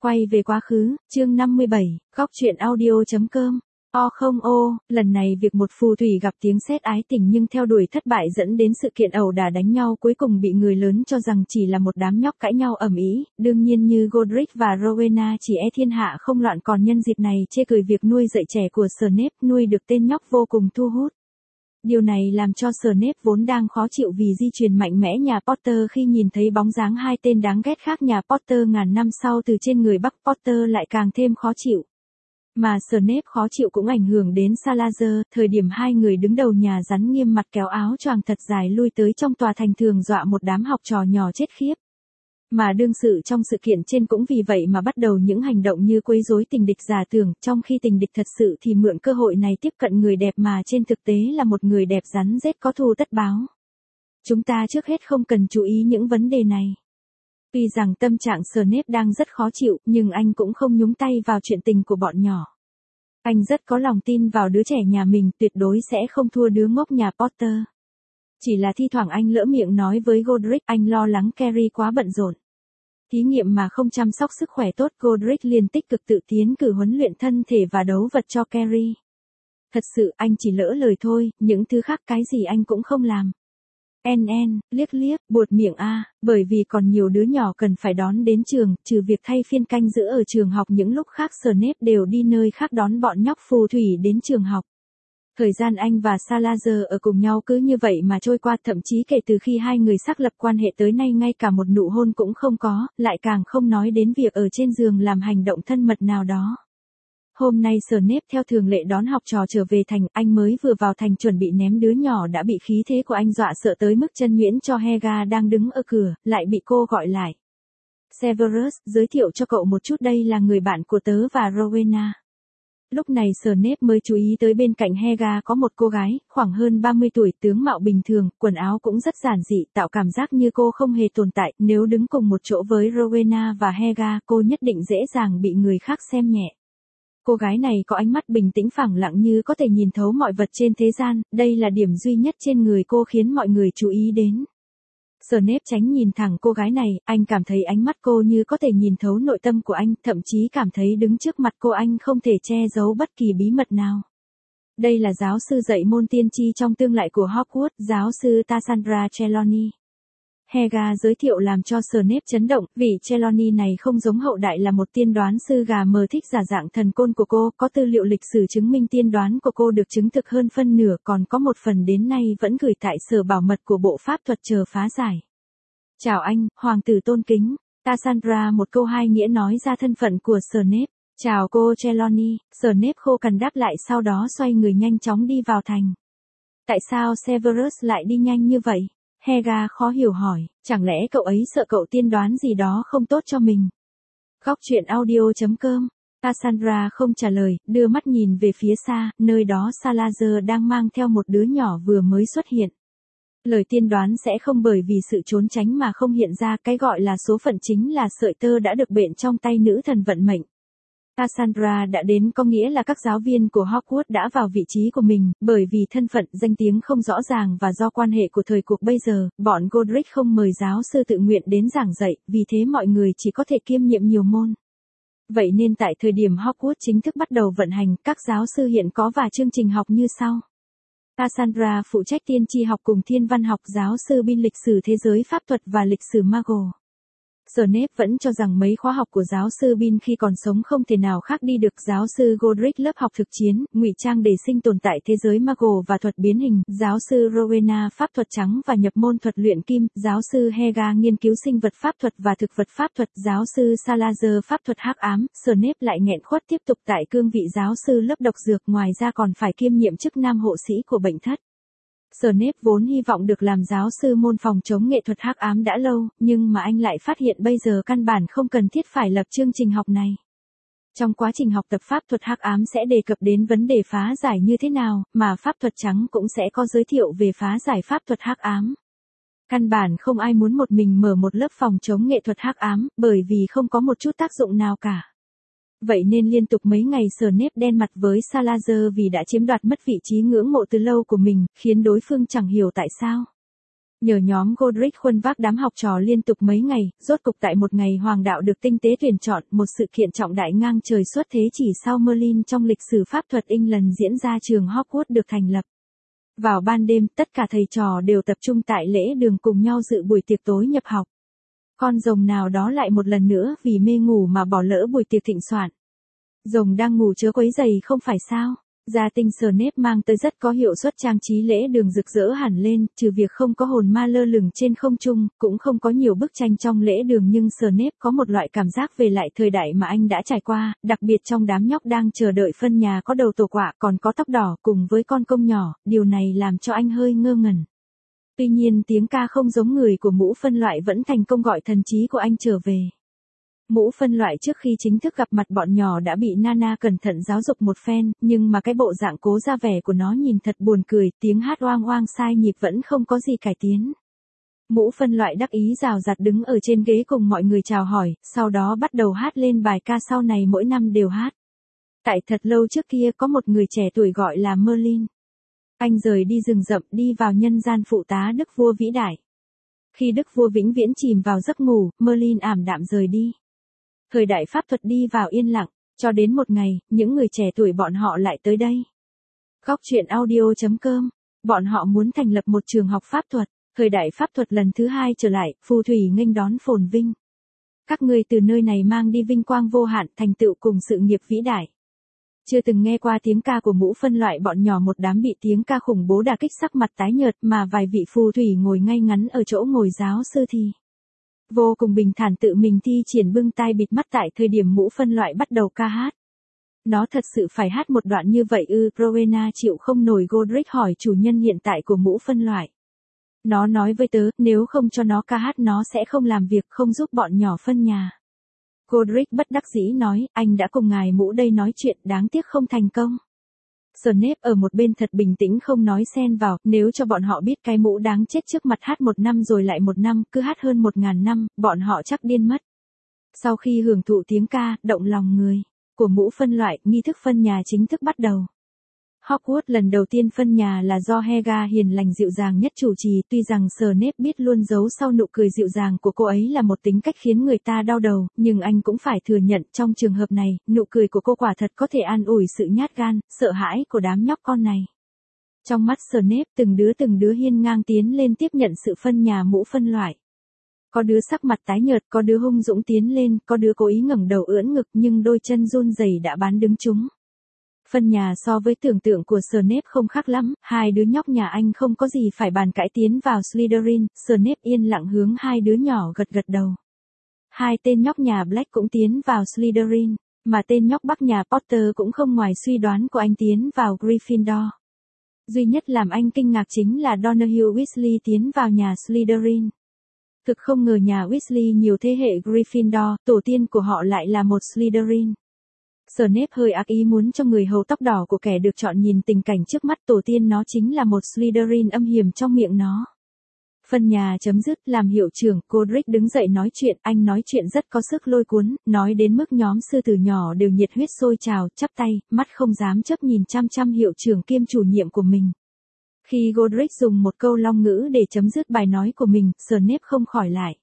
Quay về quá khứ, chương 57, góc truyện audio.com. Không lần này việc một phù thủy gặp tiếng sét ái tình nhưng theo đuổi thất bại dẫn đến sự kiện ẩu đả đánh nhau cuối cùng bị người lớn cho rằng chỉ là một đám nhóc cãi nhau ầm ĩ. Đương nhiên như Godric và Rowena chỉ thiên hạ không loạn, còn nhân dịp này chê cười việc nuôi dạy trẻ của Snape, nuôi được tên nhóc vô cùng thu hút. Điều này làm cho Snape vốn đang khó chịu vì di truyền mạnh mẽ nhà Potter khi nhìn thấy bóng dáng hai tên đáng ghét khác nhà Potter ngàn năm sau từ trên người Buck Potter lại càng thêm khó chịu. Mà Snape khó chịu cũng ảnh hưởng đến Salazar, thời điểm hai người đứng đầu nhà rắn nghiêm mặt kéo áo choàng thật dài lui tới trong tòa thành thường dọa một đám học trò nhỏ chết khiếp. Mà đương sự trong sự kiện trên cũng vì vậy mà bắt đầu những hành động như quấy rối tình địch giả tưởng, trong khi tình địch thật sự thì mượn cơ hội này tiếp cận người đẹp mà trên thực tế là một người đẹp rắn rết có thù tất báo. Chúng ta trước hết không cần chú ý những vấn đề này. Tuy rằng tâm trạng Snape đang rất khó chịu, nhưng anh cũng không nhúng tay vào chuyện tình của bọn nhỏ. Anh rất có lòng tin vào đứa trẻ nhà mình, tuyệt đối sẽ không thua đứa ngốc nhà Potter. Chỉ là thi thoảng anh lỡ miệng nói với Godric anh lo lắng Carrie quá bận rộn. Thí nghiệm mà không chăm sóc sức khỏe tốt, Godric liền tích cực tự tiến cử huấn luyện thân thể và đấu vật cho Carrie. Thật sự anh chỉ lỡ lời thôi, những thứ khác cái gì anh cũng không làm. Liếc liếc, buột miệng bởi vì còn nhiều đứa nhỏ cần phải đón đến trường, trừ việc thay phiên canh giữ ở trường học những lúc khác Snape đều đi nơi khác đón bọn nhóc phù thủy đến trường học. Thời gian anh và Salazar ở cùng nhau cứ như vậy mà trôi qua, thậm chí kể từ khi hai người xác lập quan hệ tới nay ngay cả một nụ hôn cũng không có, lại càng không nói đến việc ở trên giường làm hành động thân mật nào đó. Hôm nay Snape theo thường lệ đón học trò trở về thành, anh mới vừa vào thành chuẩn bị ném đứa nhỏ đã bị khí thế của anh dọa sợ tới mức chân nhuyễn cho Helga đang đứng ở cửa, lại bị cô gọi lại. Severus, giới thiệu cho cậu một chút, đây là người bạn của tớ và Rowena. Lúc này Snape mới chú ý tới bên cạnh Helga có một cô gái, khoảng hơn 30 tuổi, tướng mạo bình thường, quần áo cũng rất giản dị, tạo cảm giác như cô không hề tồn tại, nếu đứng cùng một chỗ với Rowena và Helga, cô nhất định dễ dàng bị người khác xem nhẹ. Cô gái này có ánh mắt bình tĩnh phẳng lặng như có thể nhìn thấu mọi vật trên thế gian, đây là điểm duy nhất trên người cô khiến mọi người chú ý đến. Snape tránh nhìn thẳng cô gái này, anh cảm thấy ánh mắt cô như có thể nhìn thấu nội tâm của anh, thậm chí cảm thấy đứng trước mặt cô anh không thể che giấu bất kỳ bí mật nào. Đây là giáo sư dạy môn tiên tri trong tương lai của Hogwarts, giáo sư Cassandra Trelawney. Helga giới thiệu làm cho Snape chấn động, vị Trelawney này không giống hậu đại là một tiên đoán sư gà mờ thích giả dạng thần côn của cô, có tư liệu lịch sử chứng minh tiên đoán của cô được chứng thực hơn phân nửa, còn có một phần đến nay vẫn gửi tại sở bảo mật của bộ pháp thuật chờ phá giải. Chào anh, hoàng tử tôn kính. Cassandra một câu hai nghĩa nói ra thân phận của Snape. Chào cô Trelawney, Snape khô cằn đáp lại, sau đó xoay người nhanh chóng đi vào thành. Tại sao Severus lại đi nhanh như vậy? Helga khó hiểu hỏi, chẳng lẽ cậu ấy sợ cậu tiên đoán gì đó không tốt cho mình? Góc truyện audio.com. Cassandra không trả lời, đưa mắt nhìn về phía xa, nơi đó Salazar đang mang theo một đứa nhỏ vừa mới xuất hiện. Lời tiên đoán sẽ không bởi vì sự trốn tránh mà không hiện ra, cái gọi là số phận chính là sợi tơ đã được bện trong tay nữ thần vận mệnh. Cassandra đã đến có nghĩa là các giáo viên của Hogwarts đã vào vị trí của mình, bởi vì thân phận, danh tiếng không rõ ràng và do quan hệ của thời cuộc bây giờ, bọn Godric không mời giáo sư tự nguyện đến giảng dạy, vì thế mọi người chỉ có thể kiêm nhiệm nhiều môn. Vậy nên tại thời điểm Hogwarts chính thức bắt đầu vận hành, các giáo sư hiện có và chương trình học như sau. Cassandra phụ trách tiên tri học cùng thiên văn học, giáo sư Bin lịch sử thế giới pháp thuật và lịch sử Muggle. Snape vẫn cho rằng mấy khóa học của giáo sư Bin khi còn sống không thể nào khác đi được. Giáo sư Godric lớp học thực chiến, ngụy trang để sinh tồn tại thế giới Muggle và thuật biến hình. Giáo sư Rowena pháp thuật trắng và nhập môn thuật luyện kim. Giáo sư Helga nghiên cứu sinh vật pháp thuật và thực vật pháp thuật. Giáo sư Salazar pháp thuật hắc ám. Snape lại nghẹn khuất tiếp tục tại cương vị giáo sư lớp độc dược, ngoài ra còn phải kiêm nhiệm chức nam hộ sĩ của bệnh thất. Snape vốn hy vọng được làm giáo sư môn phòng chống nghệ thuật hắc ám đã lâu, nhưng mà anh lại phát hiện bây giờ căn bản không cần thiết phải lập chương trình học này. Trong quá trình học tập pháp thuật hắc ám sẽ đề cập đến vấn đề phá giải như thế nào, mà pháp thuật trắng cũng sẽ có giới thiệu về phá giải pháp thuật hắc ám. Căn bản không ai muốn một mình mở một lớp phòng chống nghệ thuật hắc ám, bởi vì không có một chút tác dụng nào cả. Vậy nên liên tục mấy ngày Snape đen mặt với Salazar vì đã chiếm đoạt mất vị trí ngưỡng mộ từ lâu của mình, khiến đối phương chẳng hiểu tại sao. Nhờ nhóm Godric khuân vác đám học trò liên tục mấy ngày, rốt cục tại một ngày hoàng đạo được tinh tế tuyển chọn, một sự kiện trọng đại ngang trời suốt thế chỉ sau Merlin trong lịch sử pháp thuật England diễn ra, trường Hogwarts được thành lập. Vào ban đêm, tất cả thầy trò đều tập trung tại lễ đường cùng nhau dự buổi tiệc tối nhập học. Con rồng nào đó lại một lần nữa vì mê ngủ mà bỏ lỡ buổi tiệc thịnh soạn. Rồng đang ngủ chớ quấy giày không phải sao? Gia tinh Snape mang tới rất có hiệu suất trang trí lễ đường rực rỡ hẳn lên, trừ việc không có hồn ma lơ lửng trên không trung, cũng không có nhiều bức tranh trong lễ đường, nhưng Snape có một loại cảm giác về lại thời đại mà anh đã trải qua, đặc biệt trong đám nhóc đang chờ đợi phân nhà có đầu tổ quạ còn có tóc đỏ cùng với con công nhỏ, điều này làm cho anh hơi ngơ ngẩn. Tuy nhiên tiếng ca không giống người của mũ phân loại vẫn thành công gọi thần trí của anh trở về. Mũ phân loại trước khi chính thức gặp mặt bọn nhỏ đã bị Nana cẩn thận giáo dục một phen, nhưng mà cái bộ dạng cố ra vẻ của nó nhìn thật buồn cười, tiếng hát oang oang sai nhịp vẫn không có gì cải tiến. Mũ phân loại đắc ý rào rạt đứng ở trên ghế cùng mọi người chào hỏi, sau đó bắt đầu hát lên bài ca sau này mỗi năm đều hát. Tại thật lâu trước kia có một người trẻ tuổi gọi là Merlin. Anh rời đi rừng rậm đi vào nhân gian phụ tá đức vua vĩ đại. Khi đức vua vĩnh viễn chìm vào giấc ngủ, Merlin ảm đạm rời đi. Thời đại pháp thuật đi vào yên lặng, cho đến một ngày, những người trẻ tuổi bọn họ lại tới đây. Góc truyện audio.com, bọn họ muốn thành lập một trường học pháp thuật, thời đại pháp thuật lần thứ 2 trở lại, phù thủy nghênh đón phồn vinh. Các ngươi từ nơi này mang đi vinh quang vô hạn, thành tựu cùng sự nghiệp vĩ đại. Chưa từng nghe qua tiếng ca của mũ phân loại bọn nhỏ một đám bị tiếng ca khủng bố đả kích, sắc mặt tái nhợt mà vài vị phù thủy ngồi ngay ngắn ở chỗ ngồi giáo sư thì vô cùng bình thản tự mình thi triển, bưng tai bịt mắt tại thời điểm mũ phân loại bắt đầu ca hát. Nó thật sự phải hát một đoạn như vậy ư? Rowena chịu không nổi. Godric hỏi chủ nhân hiện tại của mũ phân loại. Nó nói với tớ, nếu không cho nó ca hát nó sẽ không làm việc, không giúp bọn nhỏ phân nhà. Godric bất đắc dĩ nói, anh đã cùng ngài mũ đây nói chuyện, đáng tiếc không thành công. Snape ở một bên thật bình tĩnh không nói xen vào, nếu cho bọn họ biết cái mũ đáng chết trước mặt hát một năm rồi lại một năm, cứ hát hơn 1000 năm, bọn họ chắc điên mất. Sau khi hưởng thụ tiếng ca, động lòng người của mũ phân loại, nghi thức phân nhà chính thức bắt đầu. Hogwarts lần đầu tiên phân nhà là do Helga hiền lành dịu dàng nhất chủ trì, tuy rằng Snape biết luôn giấu sau nụ cười dịu dàng của cô ấy là một tính cách khiến người ta đau đầu, nhưng anh cũng phải thừa nhận trong trường hợp này, nụ cười của cô quả thật có thể an ủi sự nhát gan, sợ hãi của đám nhóc con này. Trong mắt Snape, từng đứa hiên ngang tiến lên tiếp nhận sự phân nhà mũ phân loại. Có đứa sắc mặt tái nhợt, có đứa hung dũng tiến lên, có đứa cố ý ngẩng đầu ưỡn ngực nhưng đôi chân run rẩy đã bán đứng chúng. Phân nhà so với tưởng tượng của Snape không khác lắm, hai đứa nhóc nhà anh không có gì phải bàn cãi tiến vào Slytherin, Snape yên lặng hướng hai đứa nhỏ gật gật đầu. Hai tên nhóc nhà Black cũng tiến vào Slytherin, mà tên nhóc Bắc nhà Potter cũng không ngoài suy đoán của anh tiến vào Gryffindor. Duy nhất làm anh kinh ngạc chính là Donahue Weasley tiến vào nhà Slytherin. Thực không ngờ nhà Weasley nhiều thế hệ Gryffindor, tổ tiên của họ lại là một Slytherin. Snape hơi ác ý muốn cho người hầu tóc đỏ của kẻ được chọn nhìn tình cảnh trước mắt, tổ tiên nó chính là một Slytherin âm hiểm trong miệng nó. Phân nhà chấm dứt, làm hiệu trưởng, Godric đứng dậy nói chuyện, anh nói chuyện rất có sức lôi cuốn, nói đến mức nhóm sư tử nhỏ đều nhiệt huyết sôi trào, chắp tay, mắt không dám chớp nhìn chăm chăm hiệu trưởng kiêm chủ nhiệm của mình. Khi Godric dùng một câu long ngữ để chấm dứt bài nói của mình, Snape không khỏi lại.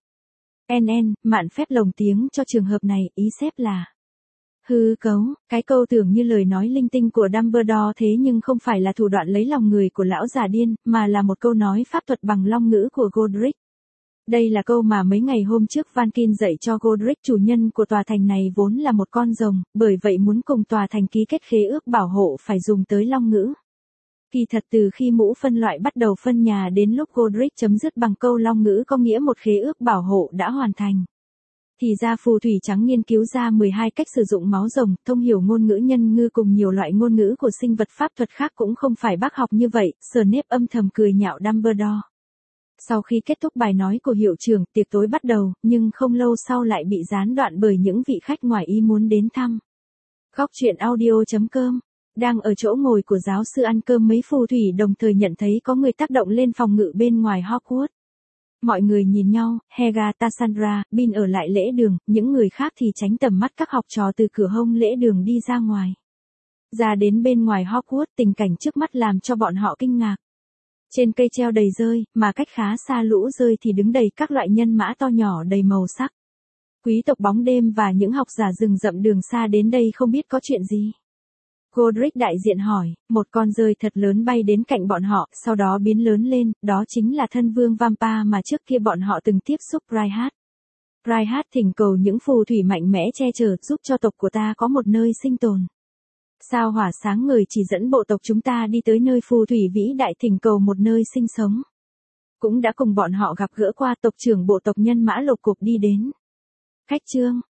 Mạn phép lồng tiếng cho trường hợp này, ý xếp là hư cấu, cái câu tưởng như lời nói linh tinh của Dumbledore thế nhưng không phải là thủ đoạn lấy lòng người của lão già điên, mà là một câu nói pháp thuật bằng long ngữ của Godric. Đây là câu mà mấy ngày hôm trước Vankin dạy cho Godric, chủ nhân của tòa thành này vốn là một con rồng, bởi vậy muốn cùng tòa thành ký kết khế ước bảo hộ phải dùng tới long ngữ. Kỳ thật từ khi mũ phân loại bắt đầu phân nhà đến lúc Godric chấm dứt bằng câu long ngữ có nghĩa một khế ước bảo hộ đã hoàn thành. Thì ra phù thủy trắng nghiên cứu ra 12 cách sử dụng máu rồng, thông hiểu ngôn ngữ nhân ngư cùng nhiều loại ngôn ngữ của sinh vật pháp thuật khác cũng không phải bác học như vậy, Snape âm thầm cười nhạo Dumbledore. Sau khi kết thúc bài nói của hiệu trưởng, tiệc tối bắt đầu, nhưng không lâu sau lại bị gián đoạn bởi những vị khách ngoài ý muốn đến thăm. Góc truyện audio.com. Đang ở chỗ ngồi của giáo sư ăn cơm, mấy phù thủy đồng thời nhận thấy có người tác động lên phòng ngự bên ngoài Hogwarts. Mọi người nhìn nhau, Helga, Cassandra, Bin ở lại lễ đường, những người khác thì tránh tầm mắt các học trò từ cửa hông lễ đường đi ra ngoài. Ra đến bên ngoài Hogwarts, tình cảnh trước mắt làm cho bọn họ kinh ngạc. Trên cây treo đầy rơi, mà cách khá xa lũ rơi thì đứng đầy các loại nhân mã to nhỏ đầy màu sắc. Quý tộc bóng đêm và những học giả rừng rậm đường xa đến đây không biết có chuyện gì. Godric đại diện hỏi, một con rơi thật lớn bay đến cạnh bọn họ, sau đó biến lớn lên, đó chính là thân vương Vampa mà trước kia bọn họ từng tiếp xúc Reinhardt. Reinhardt thỉnh cầu những phù thủy mạnh mẽ che chở giúp cho tộc của ta có một nơi sinh tồn. Sao hỏa sáng ngời chỉ dẫn bộ tộc chúng ta đi tới nơi phù thủy vĩ đại thỉnh cầu một nơi sinh sống. Cũng đã cùng bọn họ gặp gỡ qua tộc trưởng bộ tộc nhân mã lục cục đi đến. Khách chương